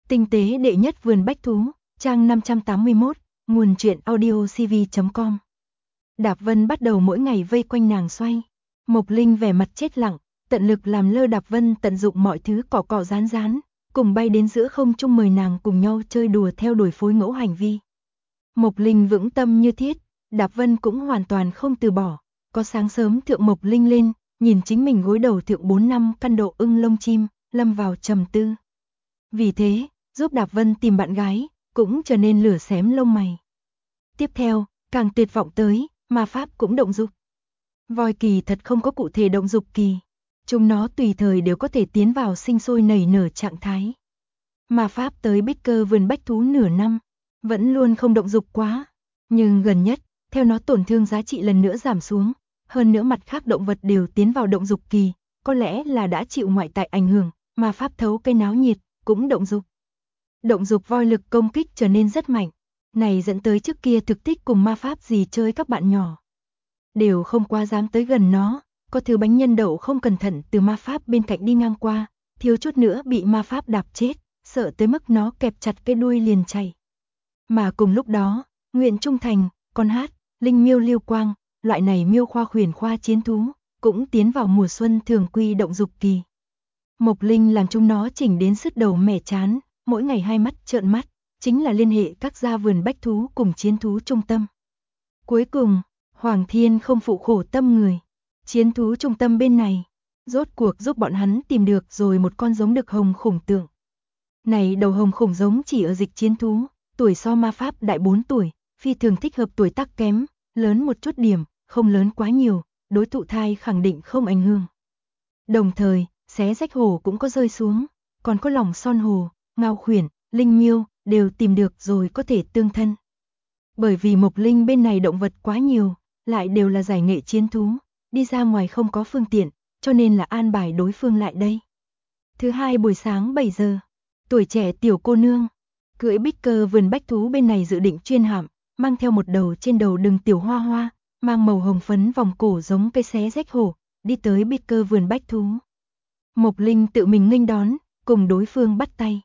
Tinh tế đệ nhất vườn bách thú, trang 581, nguồn truyện audiocv.com. Đạp Vân bắt đầu mỗi ngày vây quanh nàng xoay. Mộc Linh vẻ mặt chết lặng, tận lực làm lơ Đạp Vân tận dụng mọi thứ cỏ cỏ rán rán, cùng bay đến giữa không trung mời nàng cùng nhau chơi đùa theo đuổi phối ngẫu hành vi. Mộc Linh vững tâm như thiết, Đạp Vân cũng hoàn toàn không từ bỏ. Có sáng sớm thượng Mộc Linh lên, nhìn chính mình gối đầu thượng 4 năm căn độ ưng lông chim, lâm vào trầm tư. Vì thế, giúp Đạp Vân tìm bạn gái, cũng trở nên lửa xém lông mày. Tiếp theo, càng tuyệt vọng tới, ma pháp cũng động dục. Voi kỳ thật không có cụ thể động dục kỳ. Chúng nó tùy thời đều có thể tiến vào sinh sôi nảy nở trạng thái. Ma pháp tới Bích Cơ vườn bách thú nửa năm, vẫn luôn không động dục quá. Nhưng gần nhất, theo nó tổn thương giá trị lần nữa giảm xuống, hơn nữa mặt khác động vật đều tiến vào động dục kỳ, có lẽ là đã chịu ngoại tại ảnh hưởng, ma pháp thấu cây náo nhiệt, cũng động dục. Động dục voi lực công kích trở nên rất mạnh, này dẫn tới trước kia thực tích cùng ma pháp gì chơi các bạn nhỏ. Đều không quá dám tới gần nó, có thứ bánh nhân đậu không cẩn thận từ ma pháp bên cạnh đi ngang qua, thiếu chút nữa bị ma pháp đạp chết, sợ tới mức nó kẹp chặt cái đuôi liền chạy. Mà cùng lúc đó, Nguyện Trung Thành, Con Hát, Linh Miêu Liêu Quang, loại này miêu khoa khuyển khoa chiến thú, cũng tiến vào mùa xuân thường quy động dục kỳ. Mộc Linh làm chúng nó chỉnh đến sứt đầu mẻ chán, mỗi ngày hai mắt trợn mắt, chính là liên hệ các gia vườn bách thú cùng chiến thú trung tâm. Cuối cùng, Hoàng Thiên không phụ khổ tâm người, chiến thú trung tâm bên này, rốt cuộc giúp bọn hắn tìm được rồi một con giống đực hồng khủng tượng. Này đầu hồng khủng giống chỉ ở dịch chiến thú, tuổi so ma pháp đại 4 tuổi, phi thường thích hợp tuổi tác kém, lớn một chút điểm, không lớn quá nhiều, đối thụ thai khẳng định không ảnh hưởng. Đồng thời, xé rách hổ cũng có rơi xuống, còn có lòng son hổ, ngao khuyển, linh miêu, đều tìm được rồi có thể tương thân. Bởi vì Mộc Linh bên này động vật quá nhiều, lại đều là giải nghệ chiến thú, đi ra ngoài không có phương tiện, cho nên là an bài đối phương lại đây. Thứ hai buổi sáng 7 giờ, tuổi trẻ tiểu cô nương, cưỡi Bích Cơ vườn bách thú bên này dự định chuyên hạm, mang theo một đầu trên đầu đừng tiểu hoa hoa, mang màu hồng phấn vòng cổ giống cây xé rách hổ, đi tới Bích Cơ vườn bách thú. Mộc Linh tự mình nghênh đón, cùng đối phương bắt tay.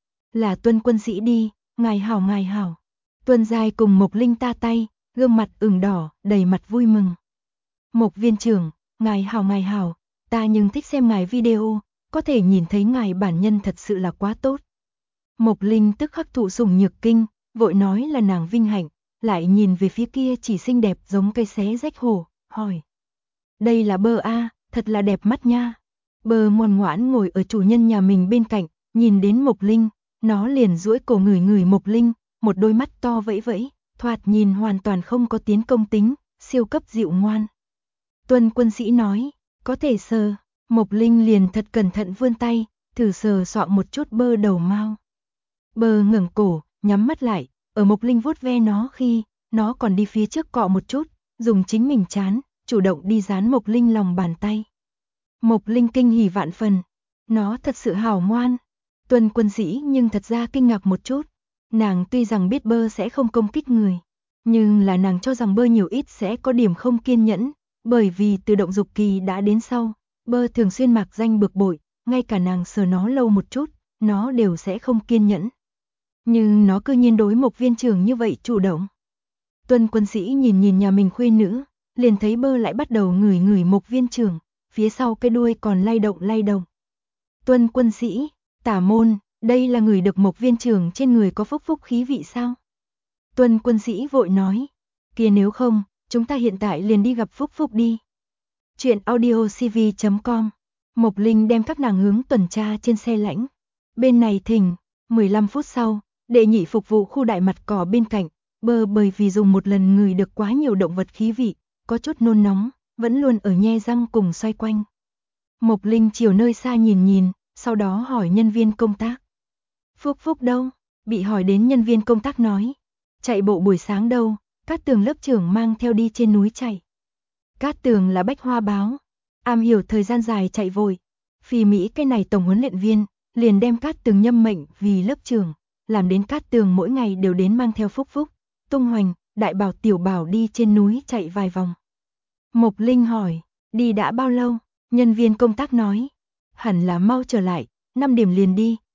Là Tuân quân sĩ đi, ngài hảo ngài hảo. Tuân Giai cùng Mộc Linh ta tay, gương mặt ửng đỏ, đầy mặt vui mừng. Mộc viên trưởng, ngài hảo, ta nhưng thích xem ngài video, có thể nhìn thấy ngài bản nhân thật sự là quá tốt. Mộc Linh tức khắc thụ sủng nhược kinh, vội nói là nàng vinh hạnh, lại nhìn về phía kia chỉ xinh đẹp giống cây xé rách hổ, hỏi. Đây là Bơ a, thật là đẹp mắt nha. Bơ ngoan ngoãn ngồi ở chủ nhân nhà mình bên cạnh, nhìn đến Mộc Linh, nó liền duỗi cổ ngửi ngửi Mộc Linh, một đôi mắt to vẫy vẫy, thoạt nhìn hoàn toàn không có tiến công tính, siêu cấp dịu ngoan. Tuân quân sĩ nói, có thể sờ, Mộc Linh liền thật cẩn thận vươn tay, thử sờ soạng một chút Bơ đầu mao. Bơ ngẩng cổ, nhắm mắt lại, ở Mộc Linh vuốt ve nó khi, nó còn đi phía trước cọ một chút, dùng chính mình trán, chủ động đi dán Mộc Linh lòng bàn tay. Mộc Linh kinh hỉ vạn phần, nó thật sự hảo ngoan. Tuân quân sĩ nhưng thật ra kinh ngạc một chút, nàng tuy rằng biết Bơ sẽ không công kích người, nhưng là nàng cho rằng Bơ nhiều ít sẽ có điểm không kiên nhẫn, bởi vì từ động dục kỳ đã đến sau, Bơ thường xuyên mạc danh bực bội, ngay cả nàng sờ nó lâu một chút, nó đều sẽ không kiên nhẫn. Nhưng nó cư nhiên đối Mộc viên trưởng như vậy chủ động. Tuân quân sĩ nhìn nhà mình khuê nữ, liền thấy Bơ lại bắt đầu ngửi ngửi Mộc viên trưởng, phía sau cái đuôi còn lay động. Tuân quân sĩ, tả môn, đây là người được Mộc viên trưởng trên người có phúc khí vị sao? Tuân quân sĩ vội nói, kia nếu không, chúng ta hiện tại liền đi gặp Phúc đi. Chuyện audiocv.com. Mộc Linh đem các nàng hướng tuần tra trên xe lãnh. Bên này thỉnh, 15 phút sau, đệ nhị phục vụ khu đại mặt cỏ bên cạnh, Bơ bởi vì dùng một lần ngửi được quá nhiều động vật khí vị, có chút nôn nóng, vẫn luôn ở nhe răng cùng xoay quanh. Mộc Linh chiều nơi xa nhìn, sau đó hỏi nhân viên công tác. Phúc đâu? Bị hỏi đến nhân viên công tác nói. Chạy bộ buổi sáng đâu, Cát Tường lớp trưởng mang theo đi trên núi chạy. Cát Tường là bách hoa báo, am hiểu thời gian dài chạy vội. Phi Mỹ cái này tổng huấn luyện viên, liền đem Cát Tường nhâm mệnh vì lớp trưởng, làm đến Cát Tường mỗi ngày đều đến mang theo Phúc, Tung Hoành, Đại Bảo Tiểu Bảo đi trên núi chạy vài vòng. Mộc Linh hỏi, đi đã bao lâu? Nhân viên công tác nói, hẳn là mau trở lại, 5 điểm liền đi,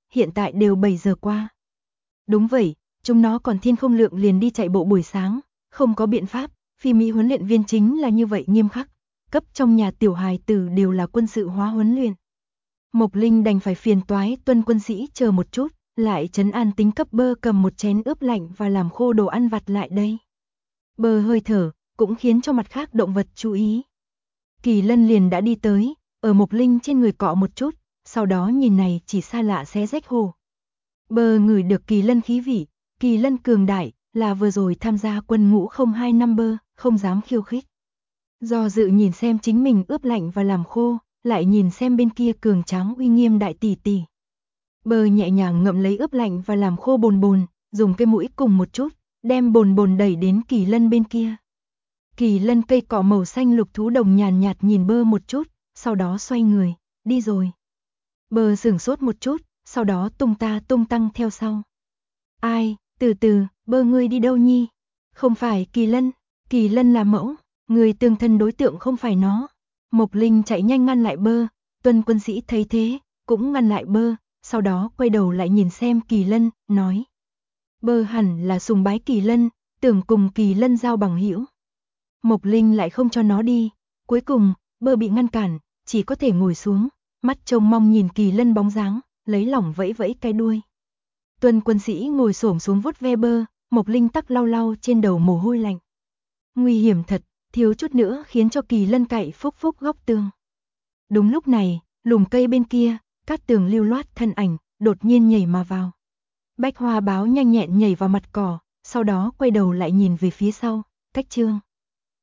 hiện tại đều 7 giờ qua. Đúng vậy, chúng nó còn thiên không lượng liền đi chạy bộ buổi sáng, không có biện pháp, Phi Mỹ huấn luyện viên chính là như vậy nghiêm khắc, cấp trong nhà tiểu hài tử đều là quân sự hóa huấn luyện. Mộc Linh đành phải phiền toái Tuân quân sĩ chờ một chút, lại trấn an tính cấp Bơ cầm một chén ướp lạnh và làm khô đồ ăn vặt lại đây. Bơ hơi thở, cũng khiến cho mặt khác động vật chú ý. Kỳ Lân liền đã đi tới, ở Mộc Linh trên người cọ một chút, sau đó nhìn này chỉ xa lạ xé rách hồ. Bơ ngửi được Kỳ Lân khí vị, Kỳ Lân cường đại, là vừa rồi tham gia quân ngũ 02 năm Bơ, không dám khiêu khích. Do dự nhìn xem chính mình ướp lạnh và làm khô, lại nhìn xem bên kia cường tráng uy nghiêm đại tỷ tỷ. Bơ nhẹ nhàng ngậm lấy ướp lạnh và làm khô bồn bồn, dùng cái mũi cùng một chút, đem bồn bồn đẩy đến Kỳ Lân bên kia. Kỳ Lân cây cọ màu xanh lục thú đồng nhàn nhạt nhìn Bơ một chút, sau đó xoay người, đi rồi. Bơ sửng sốt một chút, sau đó tung ta tung tăng theo sau. Ai, từ từ, Bơ ngươi đi đâu nhi? Không phải Kỳ Lân là mẫu, người tương thân đối tượng không phải nó. Mộc Linh chạy nhanh ngăn lại Bơ, Tuân quân sĩ thấy thế, cũng ngăn lại Bơ, sau đó quay đầu lại nhìn xem Kỳ Lân, nói. Bơ hẳn là sùng bái Kỳ Lân, tưởng cùng Kỳ Lân giao bằng hữu. Mộc Linh lại không cho nó đi, cuối cùng, Bơ bị ngăn cản, chỉ có thể ngồi xuống, mắt trông mong nhìn Kỳ Lân bóng dáng, lấy lỏng vẫy vẫy cái đuôi. Tuân quân sĩ ngồi xổm xuống vuốt ve Bơ, Mộc Linh tắc lau lau trên đầu mồ hôi lạnh. Nguy hiểm thật, thiếu chút nữa khiến cho Kỳ Lân cậy phúc phúc góc tường. Đúng lúc này, lùm cây bên kia, Cát Tường lưu loát thân ảnh, đột nhiên nhảy mà vào. Bách Hoa Báo nhanh nhẹn nhảy vào mặt cỏ, sau đó quay đầu lại nhìn về phía sau, Cách Trương.